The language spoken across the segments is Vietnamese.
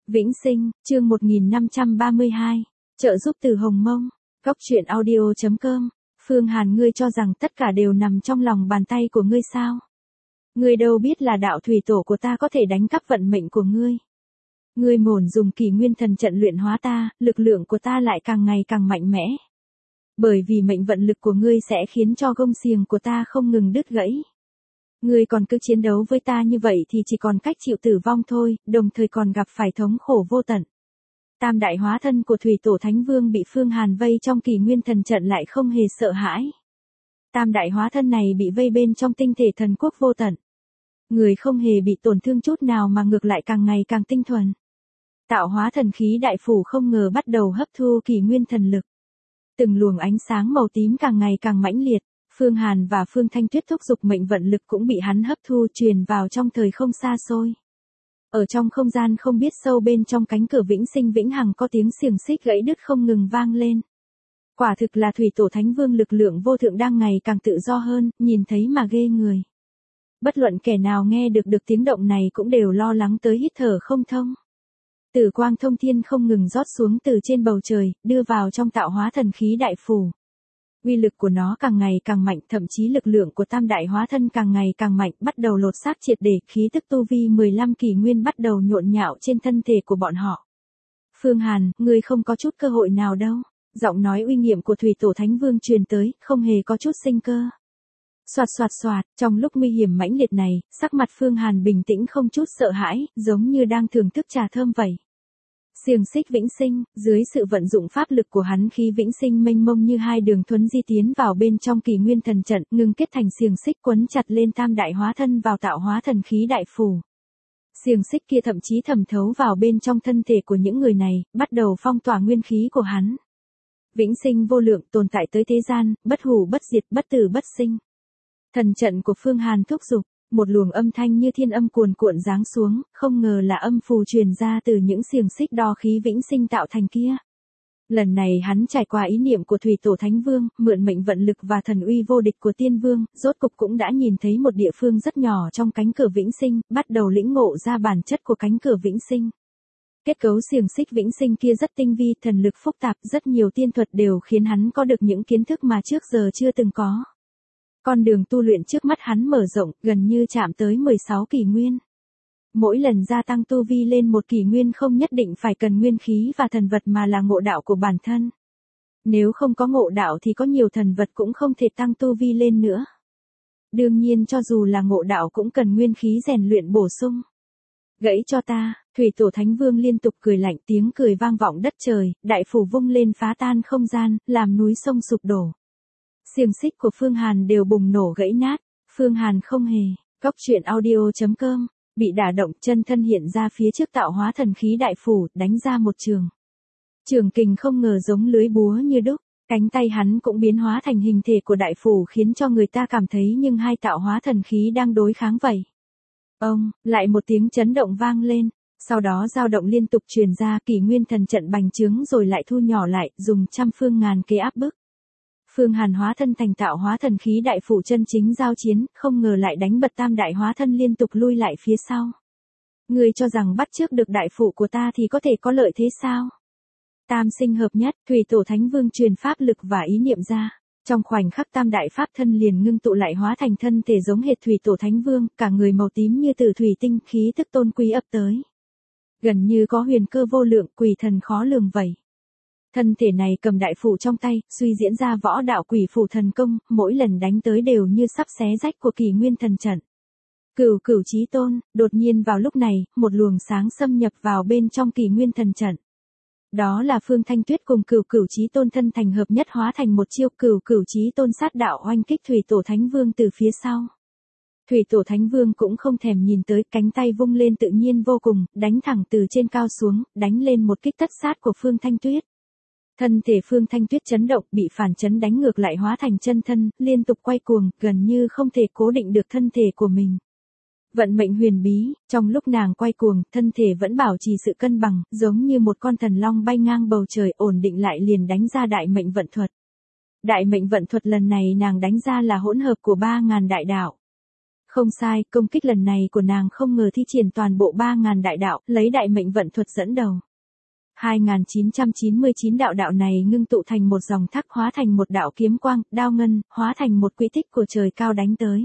Vĩnh Sinh, chương 1532, trợ giúp từ Hồng Mông, góc truyện audio.com, Phương Hàn, ngươi cho rằng tất cả đều nằm trong lòng bàn tay của ngươi sao? Ngươi đâu biết là đạo thủy tổ của ta có thể đánh cắp vận mệnh của ngươi. Ngươi mồn dùng kỳ nguyên thần trận luyện hóa ta, lực lượng của ta lại càng ngày càng mạnh mẽ. Bởi vì mệnh vận lực của ngươi sẽ khiến cho gông xiềng của ta không ngừng đứt gãy. Ngươi còn cứ chiến đấu với ta như vậy thì chỉ còn cách chịu tử vong thôi, đồng thời còn gặp phải thống khổ vô tận. Tam đại hóa thân của Thủy Tổ Thánh Vương bị Phương Hàn vây trong kỳ nguyên thần trận lại không hề sợ hãi. Tam đại hóa thân này bị vây bên trong tinh thể thần quốc vô tận. Người không hề bị tổn thương chút nào mà ngược lại càng ngày càng tinh thuần. Tạo hóa thần khí đại phủ không ngờ bắt đầu hấp thu kỳ nguyên thần lực. Từng luồng ánh sáng màu tím càng ngày càng mãnh liệt. Phương Hàn và Phương Thanh Tuyết thúc giục mệnh vận lực cũng bị hắn hấp thu truyền vào trong thời không xa xôi. Ở trong không gian không biết sâu bên trong cánh cửa vĩnh sinh vĩnh hằng có tiếng xiềng xích gãy đứt không ngừng vang lên. Quả thực là Thủy Tổ Thánh Vương lực lượng vô thượng đang ngày càng tự do hơn, nhìn thấy mà ghê người. Bất luận kẻ nào nghe được tiếng động này cũng đều lo lắng tới hít thở không thông. Tử quang thông thiên không ngừng rót xuống từ trên bầu trời, đưa vào trong tạo hóa thần khí đại phủ. Uy lực của nó càng ngày càng mạnh, thậm chí lực lượng của tam đại hóa thân càng ngày càng mạnh, bắt đầu lột xác triệt để, khí tức tu vi 15 kỷ nguyên bắt đầu nhộn nhạo trên thân thể của bọn họ. Phương Hàn, ngươi không có chút cơ hội nào đâu. Giọng nói uy nghiêm của Thủy Tổ Thánh Vương truyền tới, không hề có chút sinh cơ. Soạt soạt soạt, trong lúc nguy hiểm mãnh liệt này, sắc mặt Phương Hàn bình tĩnh không chút sợ hãi, giống như đang thưởng thức trà thơm vậy. Xiềng xích vĩnh sinh, dưới sự vận dụng pháp lực của hắn, khí vĩnh sinh mênh mông như hai đường thuấn di tiến vào bên trong kỳ nguyên thần trận, ngưng kết thành xiềng xích quấn chặt lên tam đại hóa thân vào tạo hóa thần khí đại phủ. Xiềng xích kia thậm chí thẩm thấu vào bên trong thân thể của những người này, bắt đầu phong tỏa nguyên khí của hắn. Vĩnh sinh vô lượng, tồn tại tới thế gian, bất hủ bất diệt, bất tử bất sinh. Thần trận của Phương Hàn thúc giục. Một luồng âm thanh như thiên âm cuồn cuộn giáng xuống, không ngờ là âm phù truyền ra từ những xiềng xích đo khí vĩnh sinh tạo thành kia. Lần này hắn trải qua ý niệm của Thủy Tổ Thánh Vương, mượn mệnh vận lực và thần uy vô địch của Tiên Vương, rốt cục cũng đã nhìn thấy một địa phương rất nhỏ trong cánh cửa vĩnh sinh, bắt đầu lĩnh ngộ ra bản chất của cánh cửa vĩnh sinh. Kết cấu xiềng xích vĩnh sinh kia rất tinh vi, thần lực phức tạp, rất nhiều tiên thuật đều khiến hắn có được những kiến thức mà trước giờ chưa từng có. Con đường tu luyện trước mắt hắn mở rộng, gần như chạm tới 16 kỷ nguyên. Mỗi lần gia tăng tu vi lên một kỷ nguyên không nhất định phải cần nguyên khí và thần vật mà là ngộ đạo của bản thân. Nếu không có ngộ đạo thì có nhiều thần vật cũng không thể tăng tu vi lên nữa. Đương nhiên cho dù là ngộ đạo cũng cần nguyên khí rèn luyện bổ sung. Gãy cho ta, Thủy Tổ Thánh Vương liên tục cười lạnh, tiếng cười vang vọng đất trời, đại phủ vung lên phá tan không gian, làm núi sông sụp đổ. Xiềng xích của Phương Hàn đều bùng nổ gãy nát, Phương Hàn không hề, góc truyện audio.com, bị đả động, chân thân hiện ra phía trước tạo hóa thần khí đại phủ, đánh ra một trường. Trường kình không ngờ giống lưới búa như đúc, cánh tay hắn cũng biến hóa thành hình thể của đại phủ khiến cho người ta cảm thấy nhưng hai tạo hóa thần khí đang đối kháng vậy. Lại một tiếng chấn động vang lên, sau đó dao động liên tục truyền ra, kỳ nguyên thần trận bành trướng rồi lại thu nhỏ lại, dùng trăm phương ngàn kế áp bức. Phương Hàn hóa thân thành tạo hóa thần khí đại phủ chân chính giao chiến, không ngờ lại đánh bật tam đại hóa thân liên tục lui lại phía sau. Ngươi cho rằng bắt chước được đại phủ của ta thì có thể có lợi thế sao? Tam sinh hợp nhất, Thủy Tổ Thánh Vương truyền pháp lực và ý niệm ra. Trong khoảnh khắc tam đại pháp thân liền ngưng tụ lại hóa thành thân thể giống hệt Thủy Tổ Thánh Vương, cả người màu tím như từ thủy tinh, khí tức tôn quý ập tới. Gần như có huyền cơ vô lượng, quỷ thần khó lường vậy. Thân thể này cầm đại phủ trong tay, suy diễn ra võ đạo quỷ phủ thần công, mỗi lần đánh tới đều như sắp xé rách của kỳ nguyên thần trận. Cửu cửu chí tôn, đột nhiên vào lúc này, một luồng sáng xâm nhập vào bên trong kỳ nguyên thần trận. Đó là Phương Thanh Tuyết cùng cửu cửu chí tôn thân thành hợp nhất hóa thành một chiêu, cửu cửu chí tôn sát đạo oanh kích Thủy Tổ Thánh Vương từ phía sau. Thủy Tổ Thánh Vương cũng không thèm nhìn tới, cánh tay vung lên tự nhiên vô cùng, đánh thẳng từ trên cao xuống, đánh lên một kích tất sát của Phương Thanh Tuyết. Thân thể Phương Thanh Tuyết chấn động, bị phản chấn đánh ngược lại hóa thành chân thân, liên tục quay cuồng, gần như không thể cố định được thân thể của mình. Vận mệnh huyền bí, trong lúc nàng quay cuồng, thân thể vẫn bảo trì sự cân bằng, giống như một con thần long bay ngang bầu trời, ổn định lại liền đánh ra đại mệnh vận thuật. Đại mệnh vận thuật lần này nàng đánh ra là hỗn hợp của 3.000 đại đạo. Không sai, công kích lần này của nàng không ngờ thi triển toàn bộ 3.000 đại đạo, lấy đại mệnh vận thuật dẫn đầu. 2.999 đạo này ngưng tụ thành một dòng thác, hóa thành một đạo kiếm quang, đao ngân, hóa thành một quỹ tích của trời cao đánh tới.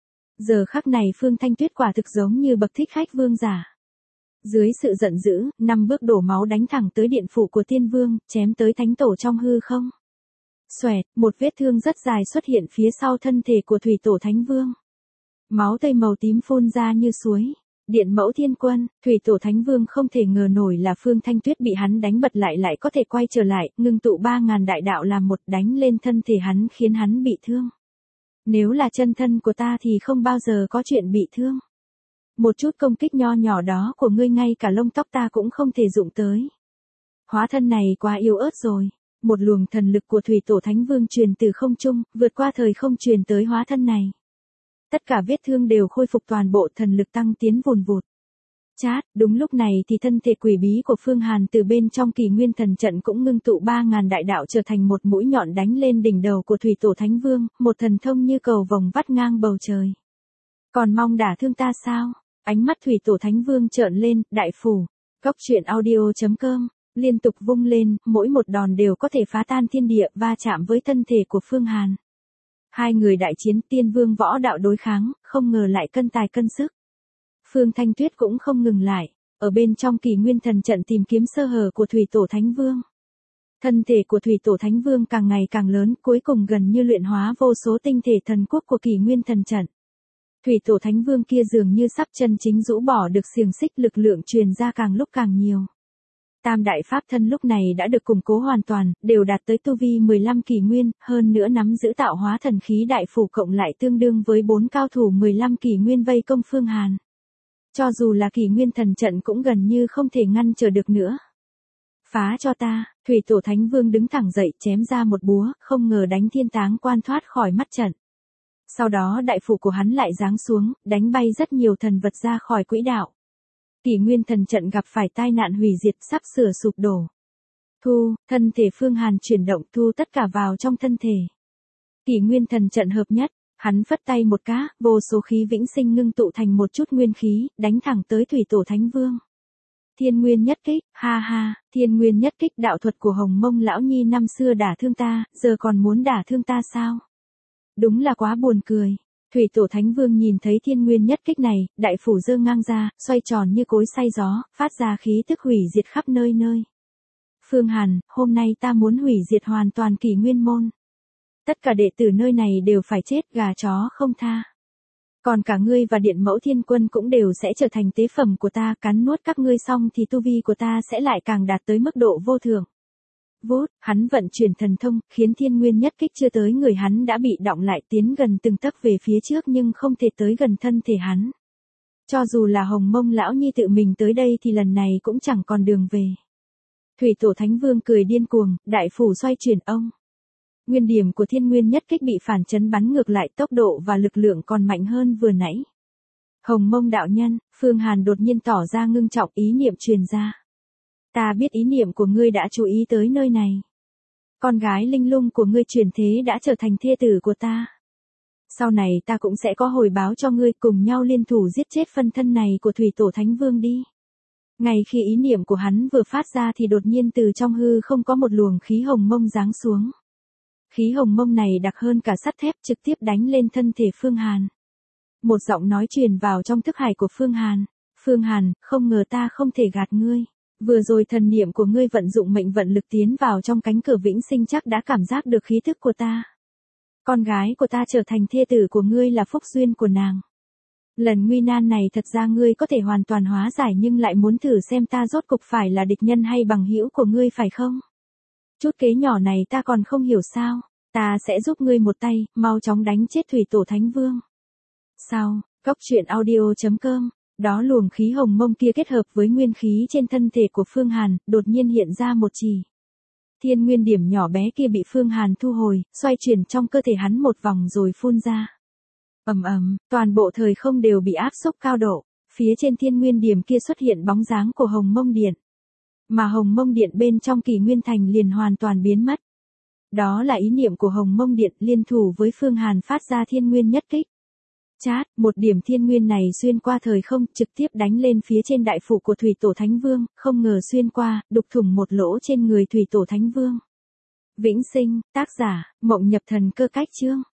Giờ khắc này Phương Thanh Tuyết quả thực giống như bậc thích khách vương giả. Dưới sự giận dữ, 5 bước đổ máu đánh thẳng tới điện phủ của tiên vương, chém tới thánh tổ trong hư không. Xoẹt, một vết thương rất dài xuất hiện phía sau thân thể của thủy tổ thánh vương. Máu tươi màu tím phun ra như suối. Điện mẫu thiên quân, thủy tổ thánh vương không thể ngờ nổi là Phương Thanh Tuyết bị hắn đánh bật lại có thể quay trở lại, ngưng tụ 3.000 đại đạo làm một đánh lên thân thể hắn khiến hắn bị thương. Nếu là chân thân của ta thì không bao giờ có chuyện bị thương. Một chút công kích nho nhỏ đó của ngươi ngay cả lông tóc ta cũng không thể dụng tới. Hóa thân này quá yếu ớt rồi. Một luồng thần lực của thủy tổ thánh vương truyền từ không trung, vượt qua thời không truyền tới hóa thân này. Tất cả vết thương đều khôi phục toàn bộ, thần lực tăng tiến vùn vụt. Chát, đúng lúc này thì thân thể quỷ bí của Phương Hàn từ bên trong Kỷ Nguyên Thần Trận cũng ngưng tụ 3.000 đại đạo trở thành một mũi nhọn đánh lên đỉnh đầu của thủy tổ thánh vương, một thần thông như cầu vồng vắt ngang bầu trời. Còn mong đả thương ta sao? Ánh mắt thủy tổ thánh vương trợn lên, đại phủ. Góc truyện audio.com, liên tục vung lên, mỗi một đòn đều có thể phá tan thiên địa, va chạm với thân thể của Phương Hàn. Hai người đại chiến, tiên vương võ đạo đối kháng, không ngờ lại cân tài cân sức. Phương Thanh Tuyết cũng không ngừng lại, ở bên trong Kỷ Nguyên Thần Trận tìm kiếm sơ hở của thủy tổ thánh vương. Thân thể của thủy tổ thánh vương càng ngày càng lớn, cuối cùng gần như luyện hóa vô số tinh thể thần quốc của Kỷ Nguyên Thần Trận. Thủy tổ thánh vương kia dường như sắp chân chính rũ bỏ được xiềng xích, lực lượng truyền ra càng lúc càng nhiều. Tam đại pháp thân lúc này đã được củng cố hoàn toàn, đều đạt tới tu vi 15 kỷ nguyên, hơn nữa nắm giữ tạo hóa thần khí đại phủ cộng lại tương đương với 4 cao thủ 15 kỷ nguyên vây công Phương Hàn. Cho dù là Kỷ Nguyên Thần Trận cũng gần như không thể ngăn trở được nữa. Phá cho ta, thủy tổ thánh vương đứng thẳng dậy chém ra một búa, không ngờ đánh thiên táng quan thoát khỏi mắt trận. Sau đó đại phủ của hắn lại giáng xuống, đánh bay rất nhiều thần vật ra khỏi quỹ đạo. Kỷ Nguyên Thần Trận gặp phải tai nạn hủy diệt, sắp sửa sụp đổ. Thu, thân thể Phương Hàn chuyển động, thu tất cả vào trong thân thể. Kỷ Nguyên Thần Trận hợp nhất, hắn phất tay một cái, vô số khí vĩnh sinh ngưng tụ thành một chút nguyên khí, đánh thẳng tới thủy tổ thánh vương. Thiên Nguyên nhất kích, ha ha, Thiên Nguyên nhất kích, đạo thuật của Hồng Mông lão nhi năm xưa đả thương ta, giờ còn muốn đả thương ta sao? Đúng là quá buồn cười. Thủy tổ thánh vương nhìn thấy Thiên Nguyên nhất kích này, đại phủ giơ ngang ra, xoay tròn như cối xay gió, phát ra khí tức hủy diệt khắp nơi nơi. Phương Hàn, hôm nay ta muốn hủy diệt hoàn toàn Kỷ Nguyên môn. Tất cả đệ tử nơi này đều phải chết, gà chó không tha. Còn cả ngươi và điện mẫu thiên quân cũng đều sẽ trở thành tế phẩm của ta, cắn nuốt các ngươi xong thì tu vi của ta sẽ lại càng đạt tới mức độ vô thượng. Vút, hắn vận chuyển thần thông, khiến Thiên Nguyên nhất kích chưa tới người hắn đã bị đọng lại, tiến gần từng tấc về phía trước nhưng không thể tới gần thân thể hắn. Cho dù là Hồng Mông lão nhi tự mình tới đây thì lần này cũng chẳng còn đường về. Thủy tổ thánh vương cười điên cuồng, đại phủ xoay chuyển ông. Nguyên điểm của Thiên Nguyên nhất kích bị phản chấn bắn ngược lại, tốc độ và lực lượng còn mạnh hơn vừa nãy. Hồng Mông đạo nhân, Phương Hàn đột nhiên tỏ ra ngưng trọng, ý niệm truyền ra. Ta biết ý niệm của ngươi đã chú ý tới nơi này. Con gái linh lung của ngươi chuyển thế đã trở thành thê tử của ta. Sau này ta cũng sẽ có hồi báo cho ngươi, cùng nhau liên thủ giết chết phân thân này của thủy tổ thánh vương đi. Ngay khi ý niệm của hắn vừa phát ra thì đột nhiên từ trong hư không có một luồng khí hồng mông giáng xuống. Khí hồng mông này đặc hơn cả sắt thép, trực tiếp đánh lên thân thể Phương Hàn. Một giọng nói truyền vào trong thức hải của Phương Hàn. Phương Hàn, không ngờ ta không thể gạt ngươi. Vừa rồi thần niệm của ngươi vận dụng mệnh vận lực tiến vào trong cánh cửa vĩnh sinh chắc đã cảm giác được khí thức của ta. Con gái của ta trở thành thê tử của ngươi là phúc duyên của nàng. Lần nguy nan này thật ra ngươi có thể hoàn toàn hóa giải nhưng lại muốn thử xem ta rốt cục phải là địch nhân hay bằng hữu của ngươi phải không? Chút kế nhỏ này ta còn không hiểu sao, ta sẽ giúp ngươi một tay, mau chóng đánh chết thủy tổ thánh vương. Sau, góc truyện audio.com. Đó luồng khí hồng mông kia kết hợp với nguyên khí trên thân thể của Phương Hàn, đột nhiên hiện ra một chỉ. Thiên nguyên điểm nhỏ bé kia bị Phương Hàn thu hồi, xoay chuyển trong cơ thể hắn một vòng rồi phun ra. Ầm ầm, toàn bộ thời không đều bị áp xúc cao độ, phía trên thiên nguyên điểm kia xuất hiện bóng dáng của Hồng Mông Điện. Mà Hồng Mông Điện bên trong Kỷ Nguyên Thành liền hoàn toàn biến mất. Đó là ý niệm của Hồng Mông Điện liên thủ với Phương Hàn phát ra Thiên Nguyên nhất kích. Chát, một điểm thiên nguyên này xuyên qua thời không, trực tiếp đánh lên phía trên đại phủ của Thủy Tổ Thánh Vương, không ngờ xuyên qua, đục thủng một lỗ trên người Thủy Tổ Thánh Vương. Vĩnh sinh, tác giả, Mộng Nhập Thần Cơ Cách Chương.